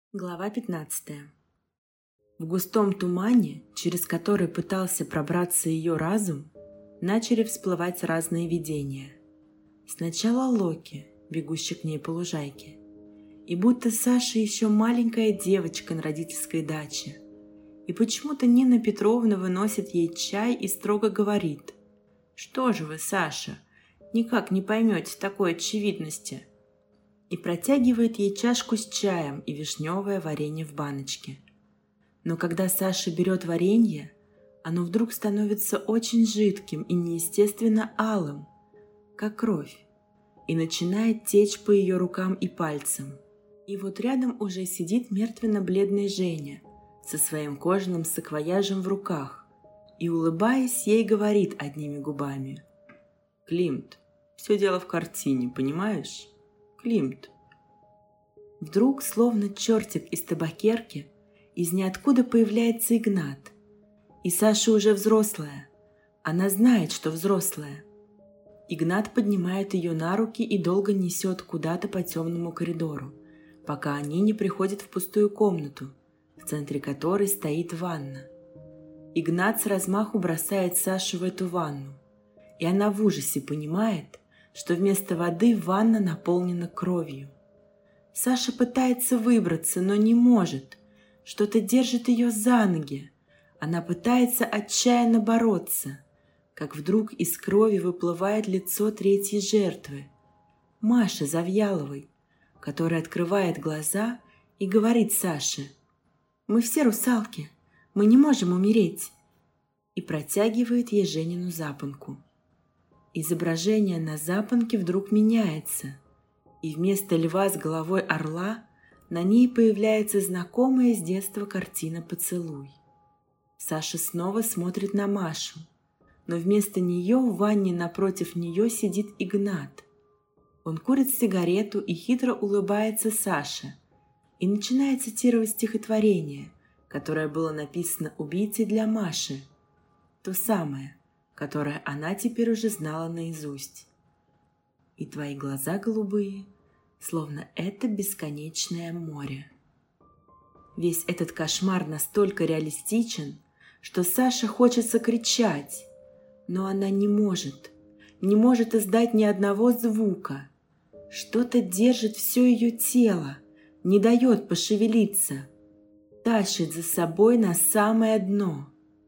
Глава 15. В густом тумане, через который пытался пробраться ее разум, начали всплывать разные видения. Сначала Локи, бегущий к ней по лужайке, и будто Саша еще маленькая девочка на родительской даче. И почему-то Нина Петровна выносит ей чай и строго говорит: «Что же вы, Саша, никак не поймете такой очевидности?» И протягивает ей чашку с чаем и вишневое варенье в баночке. Но когда Саша берет варенье, оно вдруг становится очень жидким и неестественно алым, как кровь, и начинает течь по ее рукам и пальцам. И вот рядом уже сидит мертвенно-бледная Женя со своим кожаным саквояжем в руках и, улыбаясь, ей говорит одними губами: «Климт, все дело в картине, понимаешь? Климт». Вдруг, словно чертик из табакерки, из ниоткуда появляется Игнат. И Саша уже взрослая. Она знает, что взрослая. Игнат поднимает ее на руки и долго несет куда-то по темному коридору, пока они не приходят в пустую комнату, в центре которой стоит ванна. Игнат с размаху бросает Сашу в эту ванну, и она в ужасе понимает, что вместо воды ванна наполнена кровью. Саша пытается выбраться, но не может. Что-то держит ее за ноги. Она пытается отчаянно бороться, как вдруг из крови выплывает лицо третьей жертвы, Маши Завьяловой, которая открывает глаза и говорит Саше: «Мы все русалки, мы не можем умереть», и протягивает ей Женину запонку. Изображение на запонке вдруг меняется, и вместо льва с головой орла на ней появляется знакомая с детства картина «Поцелуй». Саша снова смотрит на Машу, но вместо нее в ванне напротив нее сидит Игнат. Он курит сигарету и хитро улыбается Саше и начинает цитировать стихотворение, которое было написано убийцей для Маши, то самое, которое она теперь уже знала наизусть. И твои глаза голубые, словно это бесконечное море. Весь этот кошмар настолько реалистичен, что Саше хочется кричать, но она не может издать ни одного звука. Что-то держит все ее тело, не дает пошевелиться, тащит за собой на самое дно.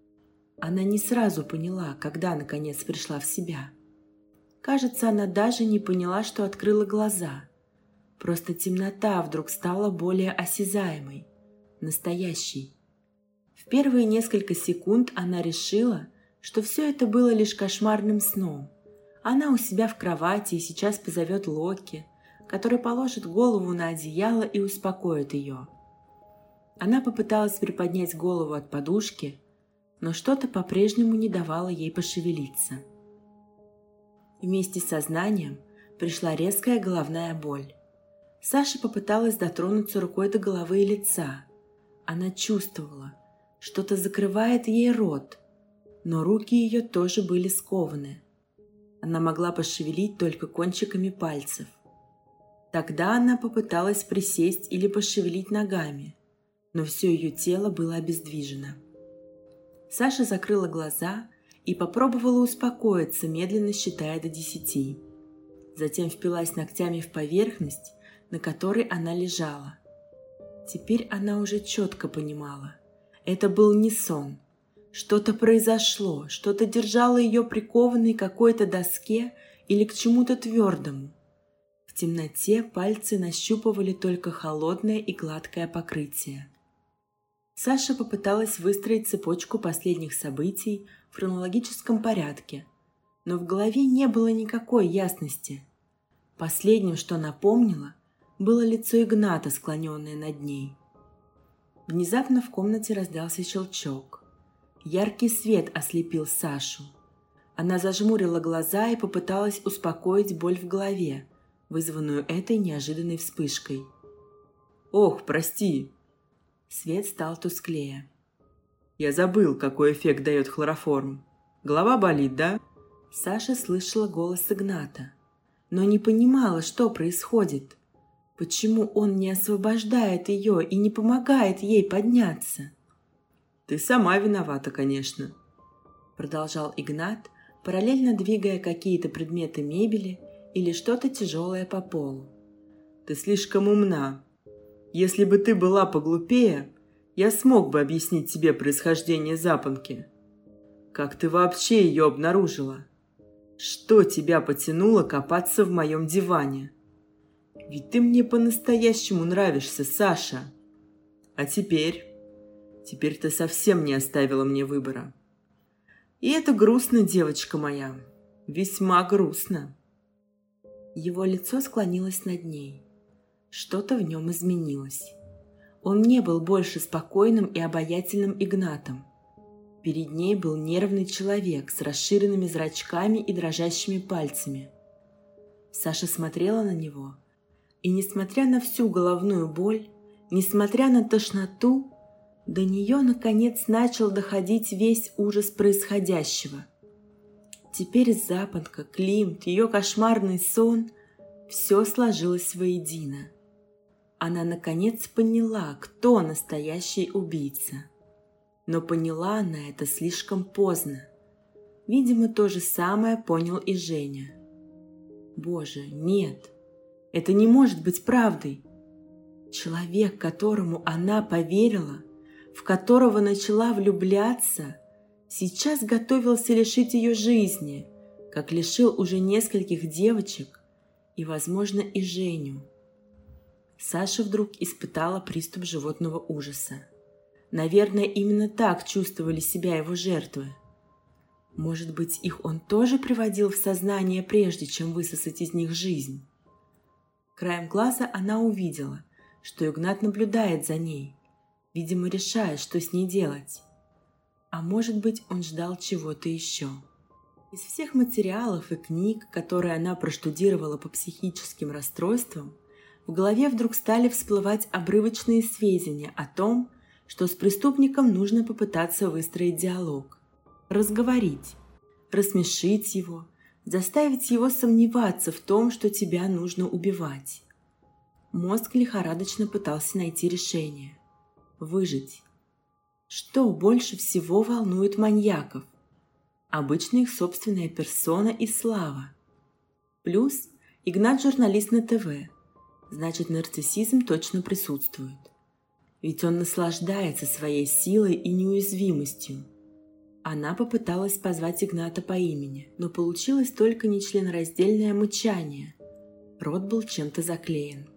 Она не сразу поняла, когда наконец пришла в себя. Кажется, она даже не поняла, что открыла глаза. Просто темнота вдруг стала более осязаемой, настоящей. В первые несколько секунд она решила, что все это было лишь кошмарным сном. Она у себя в кровати и сейчас позовет Локи, который положит голову на одеяло и успокоит ее. Она попыталась приподнять голову от подушки, но что-то по-прежнему не давало ей пошевелиться. Вместе с сознанием пришла резкая головная боль. Саша попыталась дотронуться рукой до головы и лица. Она чувствовала, что-то закрывает ей рот, но руки ее тоже были скованы. Она могла пошевелить только кончиками пальцев. Тогда она попыталась присесть или пошевелить ногами, но все ее тело было обездвижено. Саша закрыла глаза и попробовала успокоиться, медленно считая до 10. Затем впилась ногтями в поверхность, на которой она лежала. Теперь она уже четко понимала. Это был не сон. Что-то произошло, что-то держало ее прикованной к какой-то доске или к чему-то твердому. В темноте пальцы нащупывали только холодное и гладкое покрытие. Саша попыталась выстроить цепочку последних событий в хронологическом порядке, но в голове не было никакой ясности. Последним, что она помнила, было лицо Игната, склоненное над ней. Внезапно в комнате раздался щелчок. Яркий свет ослепил Сашу. Она зажмурила глаза и попыталась успокоить боль в голове, вызванную этой неожиданной вспышкой. «Ох, прости!» Свет стал тусклее. «Я забыл, какой эффект дает хлороформ. Голова болит, да?» Саша слышала голос Игната, но не понимала, что происходит. Почему он не освобождает ее и не помогает ей подняться? «Ты сама виновата, конечно», — продолжал Игнат, параллельно двигая какие-то предметы мебели или что-то тяжелое по полу. «Ты слишком умна. Если бы ты была поглупее, я смог бы объяснить тебе происхождение запонки. Как ты вообще ее обнаружила? Что тебя потянуло копаться в моем диване? Ведь ты мне по-настоящему нравишься, Саша. А теперь ты совсем не оставила мне выбора. И это грустно, девочка моя, весьма грустно». Его лицо склонилось над ней. Что-то в нем изменилось. Он не был больше спокойным и обаятельным Игнатом. Перед ней был нервный человек с расширенными зрачками и дрожащими пальцами. Саша смотрела на него, и, несмотря на всю головную боль, несмотря на тошноту, до нее, наконец, начал доходить весь ужас происходящего. Теперь запонка, Климт, ее кошмарный сон – все сложилось воедино. Она, наконец, поняла, кто настоящий убийца. Но поняла она это слишком поздно. Видимо, то же самое понял и Женя. Боже, нет, это не может быть правдой. Человек, которому она поверила, в которого начала влюбляться, сейчас готовился лишить ее жизни, как лишил уже нескольких девочек и, возможно, и Женю. Саша вдруг испытала приступ животного ужаса. Наверное, именно так чувствовали себя его жертвы. Может быть, их он тоже приводил в сознание, прежде чем высосать из них жизнь? Краем глаза она увидела, что Игнат наблюдает за ней, видимо, решая, что с ней делать. А может быть, он ждал чего-то еще. Из всех материалов и книг, которые она проштудировала по психическим расстройствам, в голове вдруг стали всплывать обрывочные сведения о том, что с преступником нужно попытаться выстроить диалог, разговорить, рассмешить его, заставить его сомневаться в том, что тебя нужно убивать. Мозг лихорадочно пытался найти решение. Выжить. Что больше всего волнует маньяков? Обычно их собственная персона и слава. Плюс Игнат журналист на ТВ, значит, нарциссизм точно присутствует. Ведь он наслаждается своей силой и неуязвимостью. Она попыталась позвать Игната по имени, но получилось только нечленораздельное мычание. Рот был чем-то заклеен.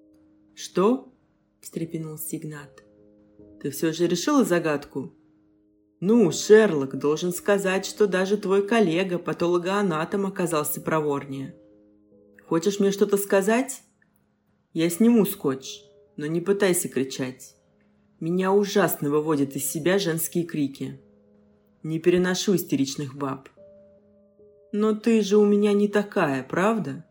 «Что?» – встрепенулся Игнат. «Ты все же решила загадку? Ну, Шерлок, должен сказать, что даже твой коллега, патологоанатом, оказался проворнее. Хочешь мне что-то сказать? Я сниму скотч, но не пытайся кричать. Меня ужасно выводят из себя женские крики. Не переношу истеричных баб. Но ты же у меня не такая, правда?»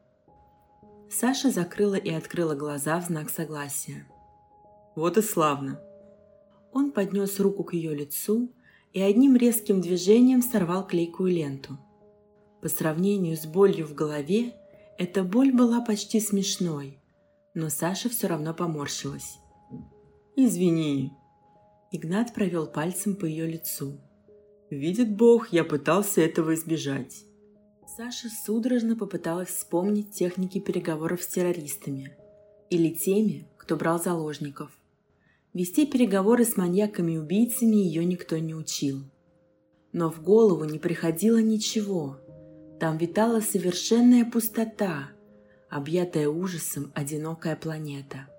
Саша закрыла и открыла глаза в знак согласия. «Вот и славно». Он поднес руку к ее лицу и одним резким движением сорвал клейкую ленту. По сравнению с болью в голове, эта боль была почти смешной, но Саша все равно поморщилась. «Извини». Игнат провел пальцем по ее лицу. «Видит Бог, я пытался этого избежать». Саша судорожно попыталась вспомнить техники переговоров с террористами или теми, кто брал заложников. Вести переговоры с маньяками и убийцами ее никто не учил. Но в голову не приходило ничего. Там витала совершенная пустота, объятая ужасом одинокая планета.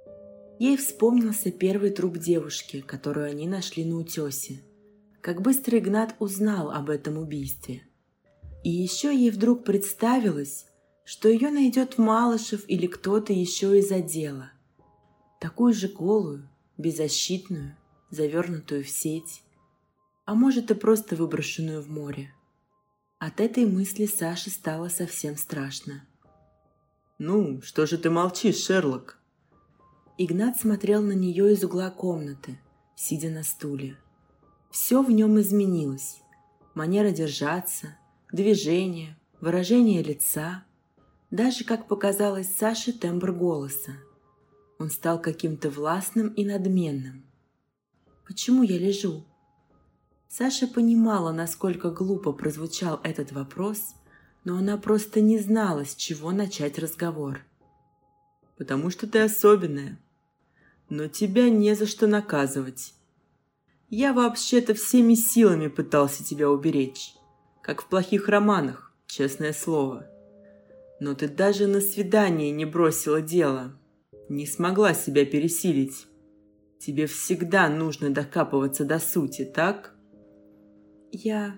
Ей вспомнился первый труп девушки, которую они нашли на утесе. Как быстро Игнат узнал об этом убийстве. И еще ей вдруг представилось, что ее найдет Малышев или кто-то еще из отдела. Такую же голую, беззащитную, завернутую в сеть. А может, и просто выброшенную в море. От этой мысли Саше стало совсем страшно. «Ну, что же ты молчишь, Шерлок?» Игнат смотрел на нее из угла комнаты, сидя на стуле. Все в нем изменилось. Манера держаться, движение, выражение лица, даже, как показалось Саше, тембр голоса. Он стал каким-то властным и надменным. «Почему я лежу?» Саша понимала, насколько глупо прозвучал этот вопрос, но она просто не знала, с чего начать разговор. «Потому что ты особенная. Но тебя не за что наказывать. Я вообще-то всеми силами пытался тебя уберечь, как в плохих романах, честное слово. Но ты даже на свидание не бросила дело, не смогла себя пересилить. Тебе всегда нужно докапываться до сути, так?» Я...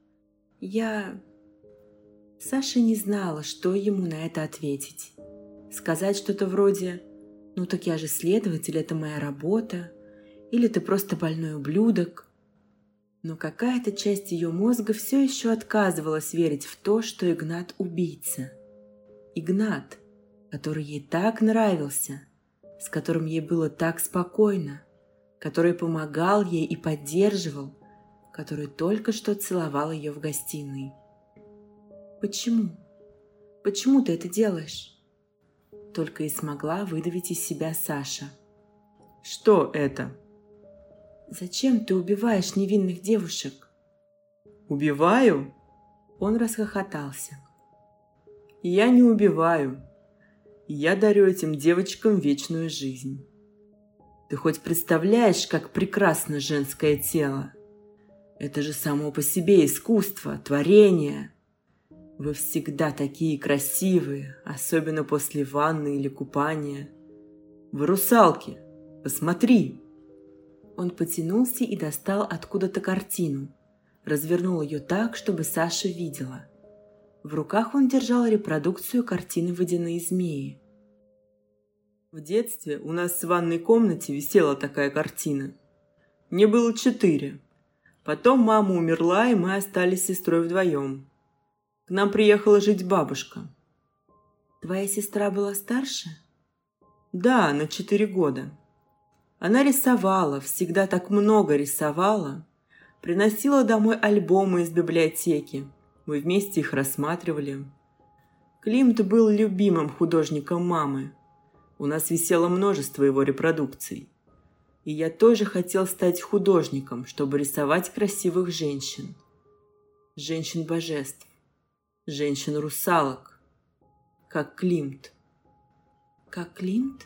Саша не знала, что ему на это ответить. Сказать что-то вроде «Ну так я же следователь, это моя работа», или «Ты просто больной ублюдок». Но какая-то часть ее мозга все еще отказывалась верить в то, что Игнат убийца. Игнат, который ей так нравился, с которым ей было так спокойно, который помогал ей и поддерживал, который только что целовал ее в гостиной. «Почему? Почему ты это делаешь?» Только и смогла выдавить из себя Саша. «Что это?» «Зачем ты убиваешь невинных девушек?» «Убиваю?» Он расхохотался. «Я не убиваю. Я дарю этим девочкам вечную жизнь. Ты хоть представляешь, как прекрасно женское тело? Это же само по себе искусство, творение. Вы всегда такие красивые, особенно после ванны или купания. Вы русалки, посмотри!» Он потянулся и достал откуда-то картину, развернул ее так, чтобы Саша видела. В руках он держал репродукцию картины «Водяные змеи». В детстве у нас в ванной комнате висела такая картина. Мне было 4. Потом мама умерла, и мы остались с сестрой вдвоем. К нам приехала жить бабушка. «Твоя сестра была старше?» Да, на 4 года. Она рисовала, всегда так много рисовала. Приносила домой альбомы из библиотеки. Мы вместе их рассматривали. Климт был любимым художником мамы. У нас висело множество его репродукций. И я тоже хотел стать художником, чтобы рисовать красивых женщин. Женщин-божеств. Женщин-русалок. Как Климт. «Как Климт?»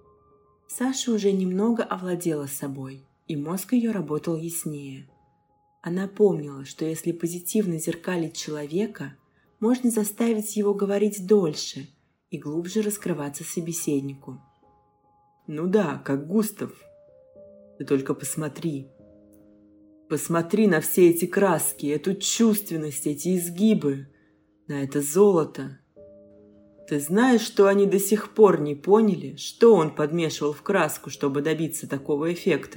Саша уже немного овладела собой, и мозг ее работал яснее. Она помнила, что если позитивно зеркалить человека, можно заставить его говорить дольше и глубже раскрываться собеседнику. Ну да, как Густав. Ты только посмотри. Посмотри на все эти краски, эту чувственность, эти изгибы, на это золото. Ты знаешь, что они до сих пор не поняли, что он подмешивал в краску, чтобы добиться такого эффекта?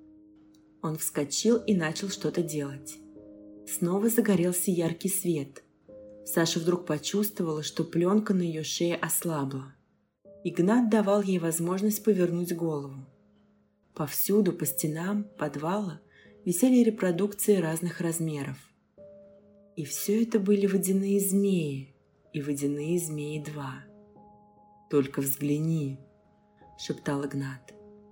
Он вскочил и начал что-то делать. Снова загорелся яркий свет. Саша вдруг почувствовала, что пленка на ее шее ослабла. Игнат давал ей возможность повернуть голову. Повсюду, по стенам подвала, висели репродукции разных размеров. И все это были водяные змеи, и водяные змеи 2. «Только взгляни», — шептал Игнат.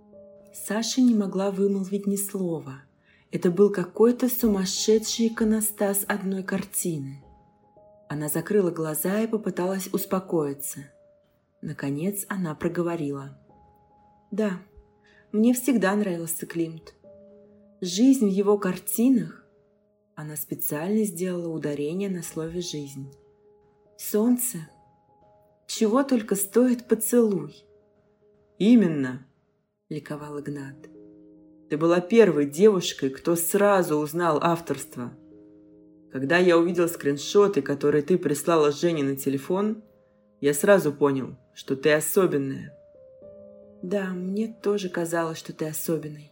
Саша не могла вымолвить ни слова. Это был какой-то сумасшедший иконостас одной картины. Она закрыла глаза и попыталась успокоиться. Наконец она проговорила. «Да, мне всегда нравился Климт. Жизнь в его картинах...» Она специально сделала ударение на слове «жизнь». «Солнце. Чего только стоит поцелуй». «Именно», — ликовал Игнат. «Ты была первой девушкой, кто сразу узнал авторство. Когда я увидел скриншоты, которые ты прислала Жене на телефон, я сразу понял, что ты особенная». «Да, мне тоже казалось, что ты особенный».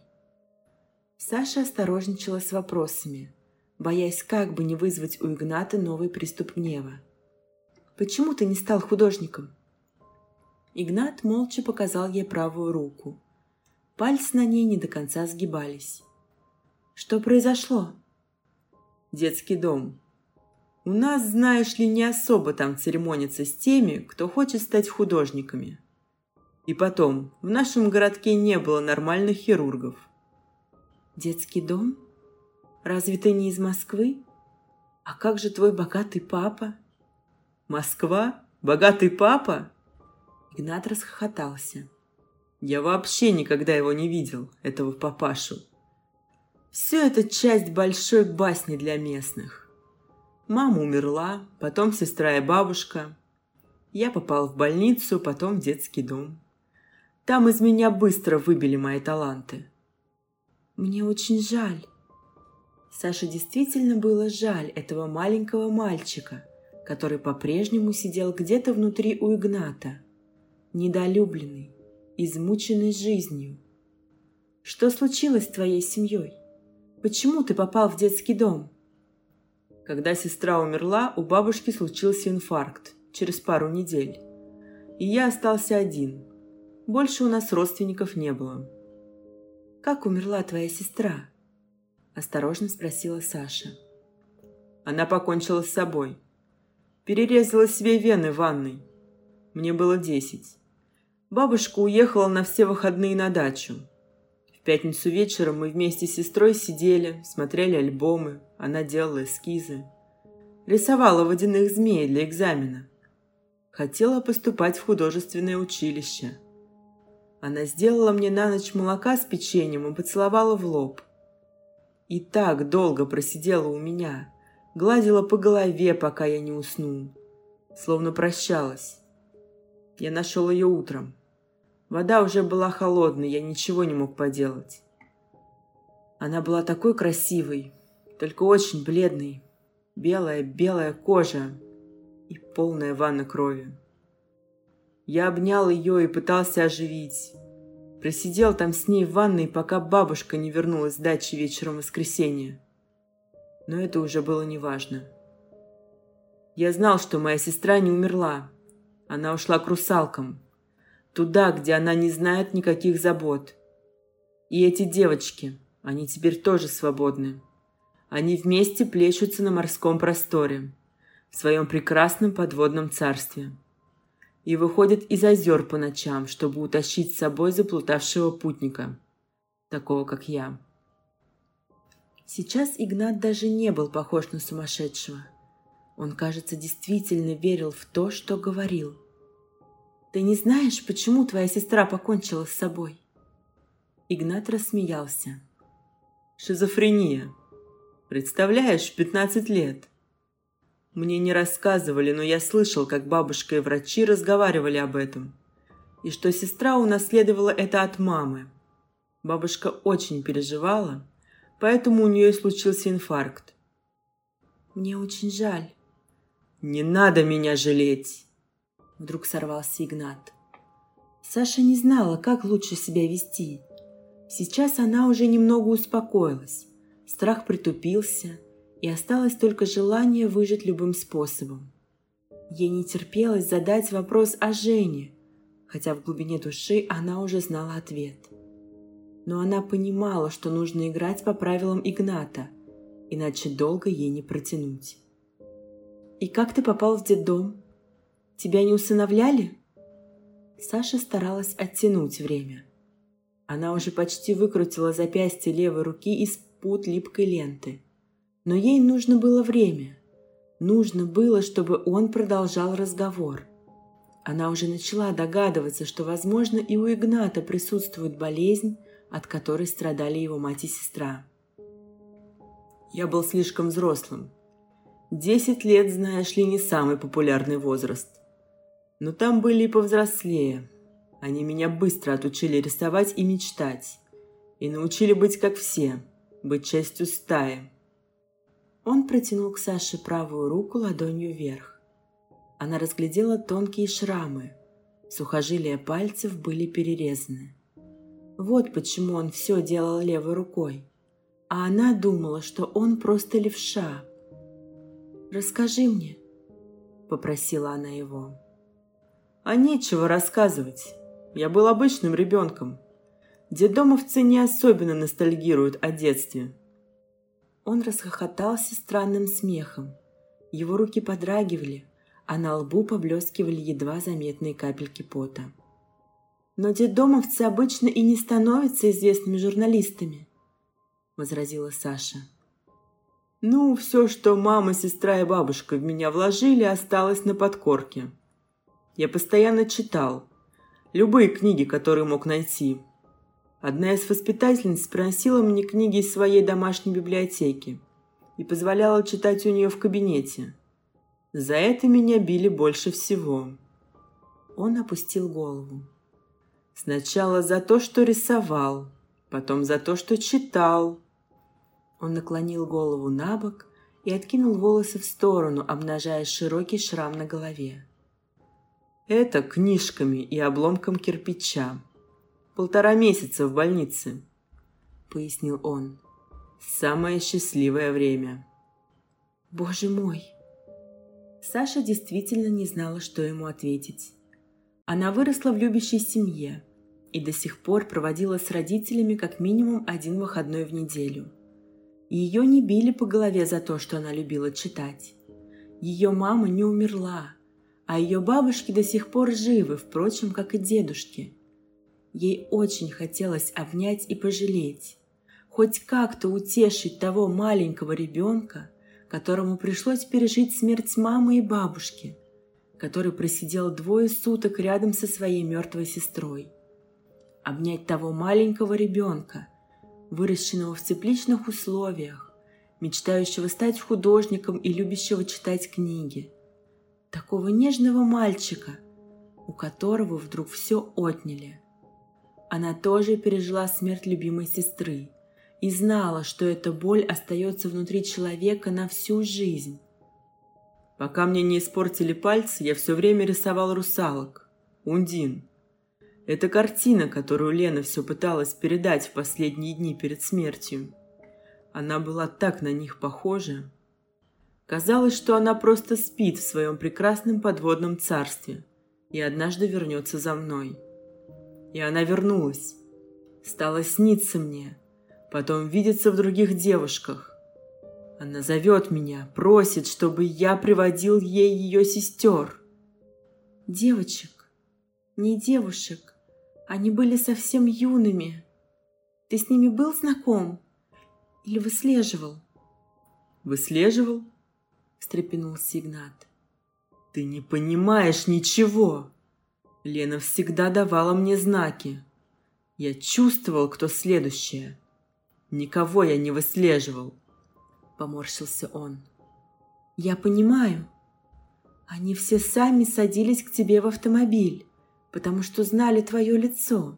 Саша осторожничала с вопросами, боясь как бы не вызвать у Игната новый приступ гнева. «Почему ты не стал художником?» Игнат молча показал ей правую руку. Пальцы на ней не до конца сгибались. «Что произошло?» «Детский дом. У нас, знаешь ли, не особо там церемонятся с теми, кто хочет стать художниками. И потом, в нашем городке не было нормальных хирургов. Детский дом? Разве ты не из Москвы? А как же твой богатый папа? Москва? Богатый папа? Игнат расхохотался. Я вообще никогда его не видел, этого папашу. Все это часть большой басни для местных. Мама умерла, потом сестра и бабушка. Я попал в больницу, потом в детский дом. Там из меня быстро выбили мои таланты. Мне очень жаль. Саше действительно было жаль этого маленького мальчика, который по-прежнему сидел где-то внутри у Игната, недолюбленный, измученный жизнью. Что случилось с твоей семьей? Почему ты попал в детский дом? Когда сестра умерла, у бабушки случился инфаркт через пару недель. И я остался один. Больше у нас родственников не было. «Как умерла твоя сестра?» – осторожно спросила Саша. Она покончила с собой. Перерезала себе вены в ванной. Мне было 10. Бабушка уехала на все выходные на дачу. В пятницу вечером мы вместе с сестрой сидели, смотрели альбомы, она делала эскизы. Рисовала водяных змей для экзамена. Хотела поступать в художественное училище. Она сделала мне на ночь молока с печеньем и поцеловала в лоб. И так долго просидела у меня, гладила по голове, пока я не уснул. Словно прощалась. Я нашел ее утром. Вода уже была холодной, я ничего не мог поделать. Она была такой красивой, только очень бледной. Белая кожа и полная ванна крови. Я обнял ее и пытался оживить. Просидел там с ней в ванной, пока бабушка не вернулась с дачи вечером в воскресенье. Но это уже было неважно. Я знал, что моя сестра не умерла. Она ушла к русалкам. Туда, где она не знает никаких забот. И эти девочки, они теперь тоже свободны. Они вместе плещутся на морском просторе, в своем прекрасном подводном царстве. И выходят из озер по ночам, чтобы утащить с собой заплутавшего путника, такого как я. Сейчас Игнат даже не был похож на сумасшедшего. Он, кажется, действительно верил в то, что говорил. «Ты не знаешь, почему твоя сестра покончила с собой?» Игнат рассмеялся. Шизофрения. Представляешь, в 15 лет. Мне не рассказывали, но я слышал, как бабушка и врачи разговаривали об этом. И что сестра унаследовала это от мамы. Бабушка очень переживала, поэтому у нее и случился инфаркт. «Мне очень жаль». «Не надо меня жалеть!» Вдруг сорвался Игнат. Саша не знала, как лучше себя вести. Сейчас она уже немного успокоилась. Страх притупился, и осталось только желание выжить любым способом. Ей не терпелось задать вопрос о Жене, хотя в глубине души она уже знала ответ. Но она понимала, что нужно играть по правилам Игната, иначе долго ей не протянуть. «И как ты попал в детдом? Тебя не усыновляли?» Саша старалась оттянуть время. Она уже почти выкрутила запястье левой руки из пут липкой ленты. Но ей нужно было время. Нужно было, чтобы он продолжал разговор. Она уже начала догадываться, что, возможно, и у Игната присутствует болезнь, от которой страдали его мать и сестра. Я был слишком взрослым. 10 лет, знаешь ли, не самый популярный возраст. Но там были и повзрослее. Они меня быстро отучили рисовать и мечтать. И научили быть как все, быть частью стаи. Он протянул к Саше правую руку ладонью вверх. Она разглядела тонкие шрамы. Сухожилия пальцев были перерезаны. Вот почему он все делал левой рукой. А она думала, что он просто левша. «Расскажи мне», — попросила она его. А нечего рассказывать. Я был обычным ребенком. Детдомовцы не особенно ностальгируют о детстве. Он расхохотался странным смехом. Его руки подрагивали, а на лбу поблескивали едва заметные капельки пота. «Но детдомовцы обычно и не становятся известными журналистами», — возразила Саша. «Ну, все, что мама, сестра и бабушка в меня вложили, осталось на подкорке. Я постоянно читал. Любые книги, которые мог найти. Одна из воспитательниц приносила мне книги из своей домашней библиотеки и позволяла читать у нее в кабинете. За это меня били больше всего». Он опустил голову. «Сначала за то, что рисовал, потом за то, что читал». Он наклонил голову на бок и откинул волосы в сторону, обнажая широкий шрам на голове. «Это книжками и обломком кирпича. 1,5 месяца в больнице», — пояснил он. «Самое счастливое время». «Боже мой!» Саша действительно не знала, что ему ответить. Она выросла в любящей семье и до сих пор проводила с родителями как минимум 1 выходной в неделю. Ее не били по голове за то, что она любила читать. Ее мама не умерла, а ее бабушки до сих пор живы, впрочем, как и дедушки. Ей очень хотелось обнять и пожалеть, хоть как-то утешить того маленького ребенка, которому пришлось пережить смерть мамы и бабушки, который просидел 2 суток рядом со своей мертвой сестрой. Обнять того маленького ребенка, выращенного в тепличных условиях, мечтающего стать художником и любящего читать книги. Такого нежного мальчика, у которого вдруг все отняли. Она тоже пережила смерть любимой сестры и знала, что эта боль остается внутри человека на всю жизнь. Пока мне не испортили пальцы, я все время рисовал русалок. Ундин. Это картина, которую Лена все пыталась передать в последние дни перед смертью. Она была так на них похожа. Казалось, что она просто спит в своем прекрасном подводном царстве и однажды вернется за мной. И она вернулась. Стала сниться мне, потом видеться в других девушках. Она зовет меня, просит, чтобы я приводил ей ее сестер. Девочек, не девушек. Они были совсем юными. Ты с ними был знаком? Или выслеживал? Выслеживал? Встрепенулся Игнат. Ты не понимаешь ничего. Лена всегда давала мне знаки. Я чувствовал, кто следующая. Никого я не выслеживал. Поморщился он. Я понимаю. Они все сами садились к тебе в автомобиль, потому что знали твое лицо.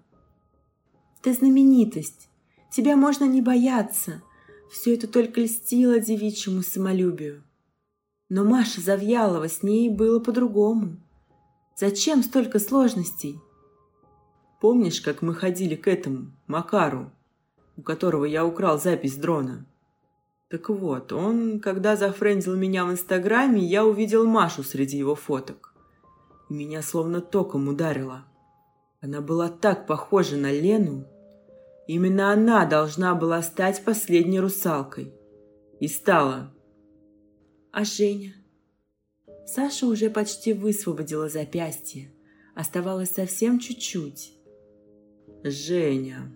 Ты знаменитость, тебя можно не бояться, все это только льстило девичьему самолюбию. Но Маша Завьялова, с ней было по-другому. Зачем столько сложностей? Помнишь, как мы ходили к этому, Макару, у которого я украл запись дрона? Так вот, он, когда зафрендил меня в Инстаграме, я увидел Машу среди его фоток. И меня словно током ударило. Она была так похожа на Лену. Именно она должна была стать последней русалкой. И стала. А Женя? Саша уже почти высвободила запястье. Оставалось совсем чуть-чуть. Женя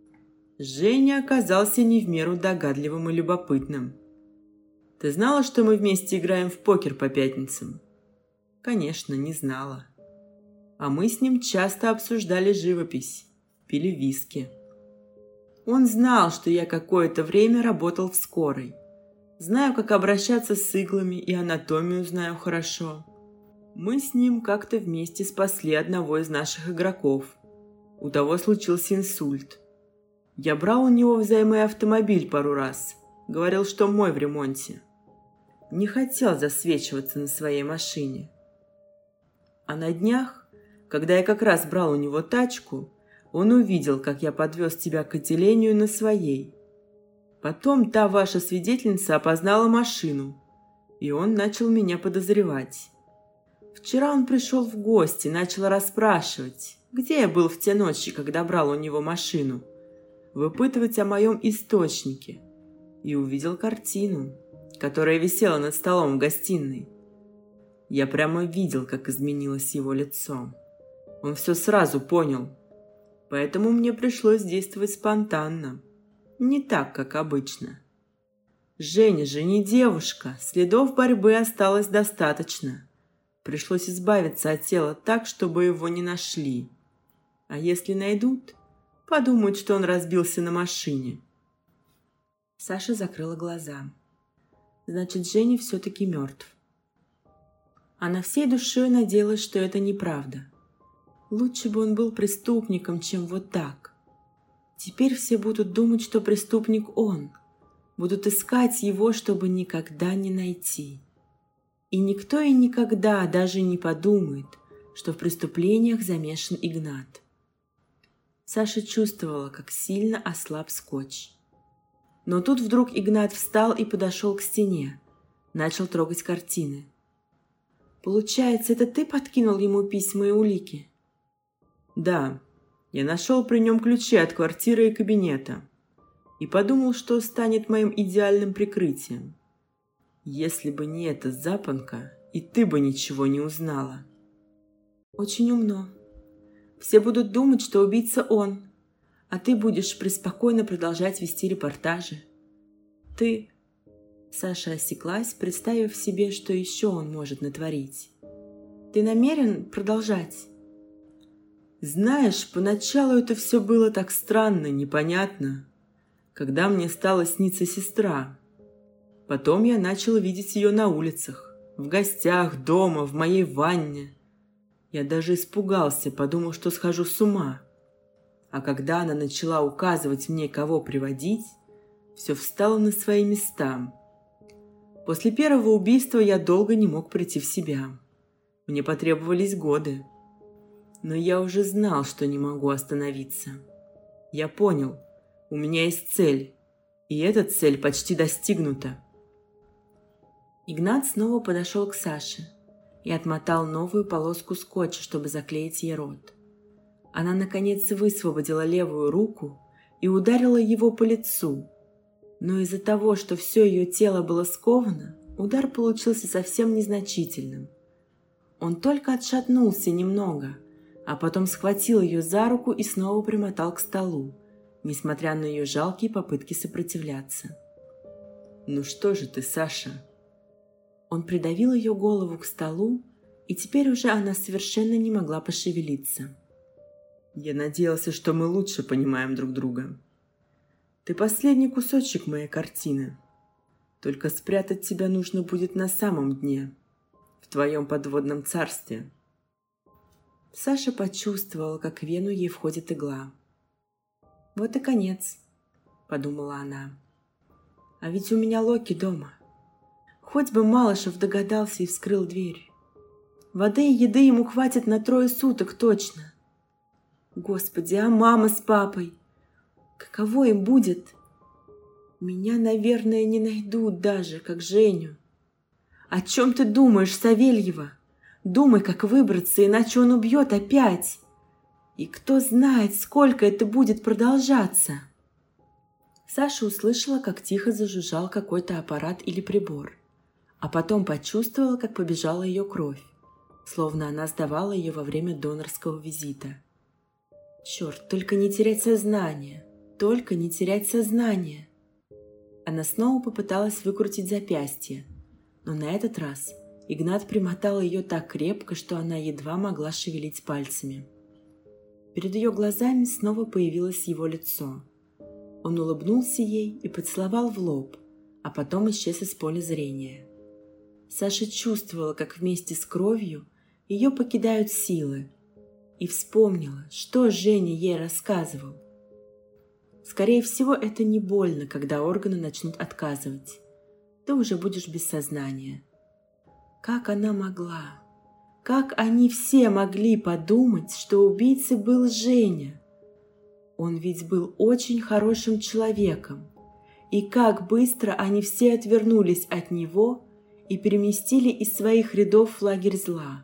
оказался не в меру догадливым и любопытным. Ты знала, что мы вместе играем в покер по пятницам? Конечно, не знала. А мы с ним часто обсуждали живопись, пили виски. Он знал, что я какое-то время работал в скорой. Знаю, как обращаться с иглами, и анатомию знаю хорошо. Мы с ним как-то вместе спасли одного из наших игроков. У того случился инсульт. Я брал у него взаймы автомобиль пару раз. Говорил, что мой в ремонте. Не хотел засвечиваться на своей машине. А на днях, когда я как раз брал у него тачку, он увидел, как я подвез тебя к отделению на своей. Потом та ваша свидетельница опознала машину, и он начал меня подозревать. Вчера он пришел в гости, начал расспрашивать, где я был в те ночи, когда брал у него машину, выпытывать о моем источнике, и увидел картину, которая висела над столом в гостиной. Я прямо видел, как изменилось его лицо. Он все сразу понял, Поэтому мне пришлось действовать спонтанно, не так, как обычно. Женя же не девушка, следов борьбы осталось достаточно. Пришлось избавиться от тела так, чтобы его не нашли. А если найдут, подумают, что он разбился на машине. Саша закрыла глаза. Значит, Женя все-таки мертв. Она всей душой надеялась, что это неправда. Лучше бы он был преступником, чем вот так. Теперь все будут думать, что преступник он. Будут искать его, чтобы никогда не найти. И никто и никогда даже не подумает, что в преступлениях замешан Игнат. Саша чувствовала, как сильно ослаб скотч. Но тут вдруг Игнат встал и подошел к стене. Начал трогать картины. «Получается, это ты подкинул ему письма и улики?» Да, я нашел при нем ключи от квартиры и кабинета. И подумал, что станет моим идеальным прикрытием. Если бы не эта запонка, и ты бы ничего не узнала. Очень умно. Все будут думать, что убийца он, а ты будешь преспокойно продолжать вести репортажи. Ты... Саша осеклась, представив себе, что еще он может натворить. Ты намерен продолжать? Знаешь, поначалу это все было так странно, непонятно, когда мне стала сниться сестра. Потом я начал видеть ее на улицах, в гостях, дома, в моей ванне. Я даже испугался, подумал, что схожу с ума. А когда она начала указывать мне, кого приводить, все встало на свои места. После первого убийства я долго не мог прийти в себя. Мне потребовались годы. Но я уже знал, что не могу остановиться. Я понял, у меня есть цель, и эта цель почти достигнута. Игнат снова подошел к Саше и отмотал новую полоску скотча, чтобы заклеить ей рот. Она, наконец, высвободила левую руку и ударила его по лицу. Но из-за того, что все ее тело было сковано, удар получился совсем незначительным. Он только отшатнулся немного, а потом схватил ее за руку и снова примотал к столу, несмотря на ее жалкие попытки сопротивляться. «Ну что же ты, Саша?» Он придавил ее голову к столу, и теперь уже она совершенно не могла пошевелиться. «Я надеялся, что мы лучше понимаем друг друга. Ты последний кусочек моей картины. Только спрятать тебя нужно будет на самом дне, в твоем подводном царстве». Саша почувствовала, как в вену ей входит игла. «Вот и конец», — подумала она. «А ведь у меня Локи дома. Хоть бы Малышев догадался и вскрыл дверь. Воды и еды ему хватит на 3 суток точно. Господи, а мама с папой? Каково им будет? Меня, наверное, не найдут даже, как Женю. О чем ты думаешь, Савельева? Думай, как выбраться, иначе он убьет опять. И кто знает, сколько это будет продолжаться». Саша услышала, как тихо зажужжал какой-то аппарат или прибор, а потом почувствовала, как побежала ее кровь, словно она сдавала ее во время донорского визита. Черт, только не терять сознание, только не терять сознание. Она снова попыталась выкрутить запястье, но на этот раз Игнат примотал ее так крепко, что она едва могла шевелить пальцами. Перед ее глазами снова появилось его лицо. Он улыбнулся ей и поцеловал в лоб, а потом исчез из поля зрения. Саша чувствовала, как вместе с кровью ее покидают силы, и вспомнила, что Женя ей рассказывал. Скорее всего, это не больно, когда органы начнут отказывать. Ты уже будешь без сознания. Как она могла? Как они все могли подумать, что убийцей был Женя? Он ведь был очень хорошим человеком. И как быстро они все отвернулись от него и переместили из своих рядов в лагерь зла.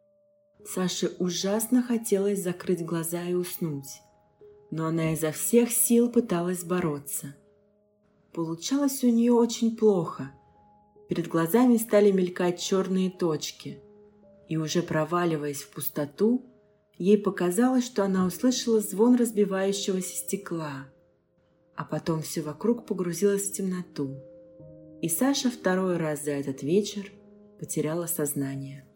Саше ужасно хотелось закрыть глаза и уснуть, но она изо всех сил пыталась бороться. Получалось у нее очень плохо. Перед глазами стали мелькать черные точки, и уже проваливаясь в пустоту, Ей показалось, что она услышала звон разбивающегося стекла, а потом все вокруг погрузилось в темноту, и Саша второй раз за этот вечер потеряла сознание.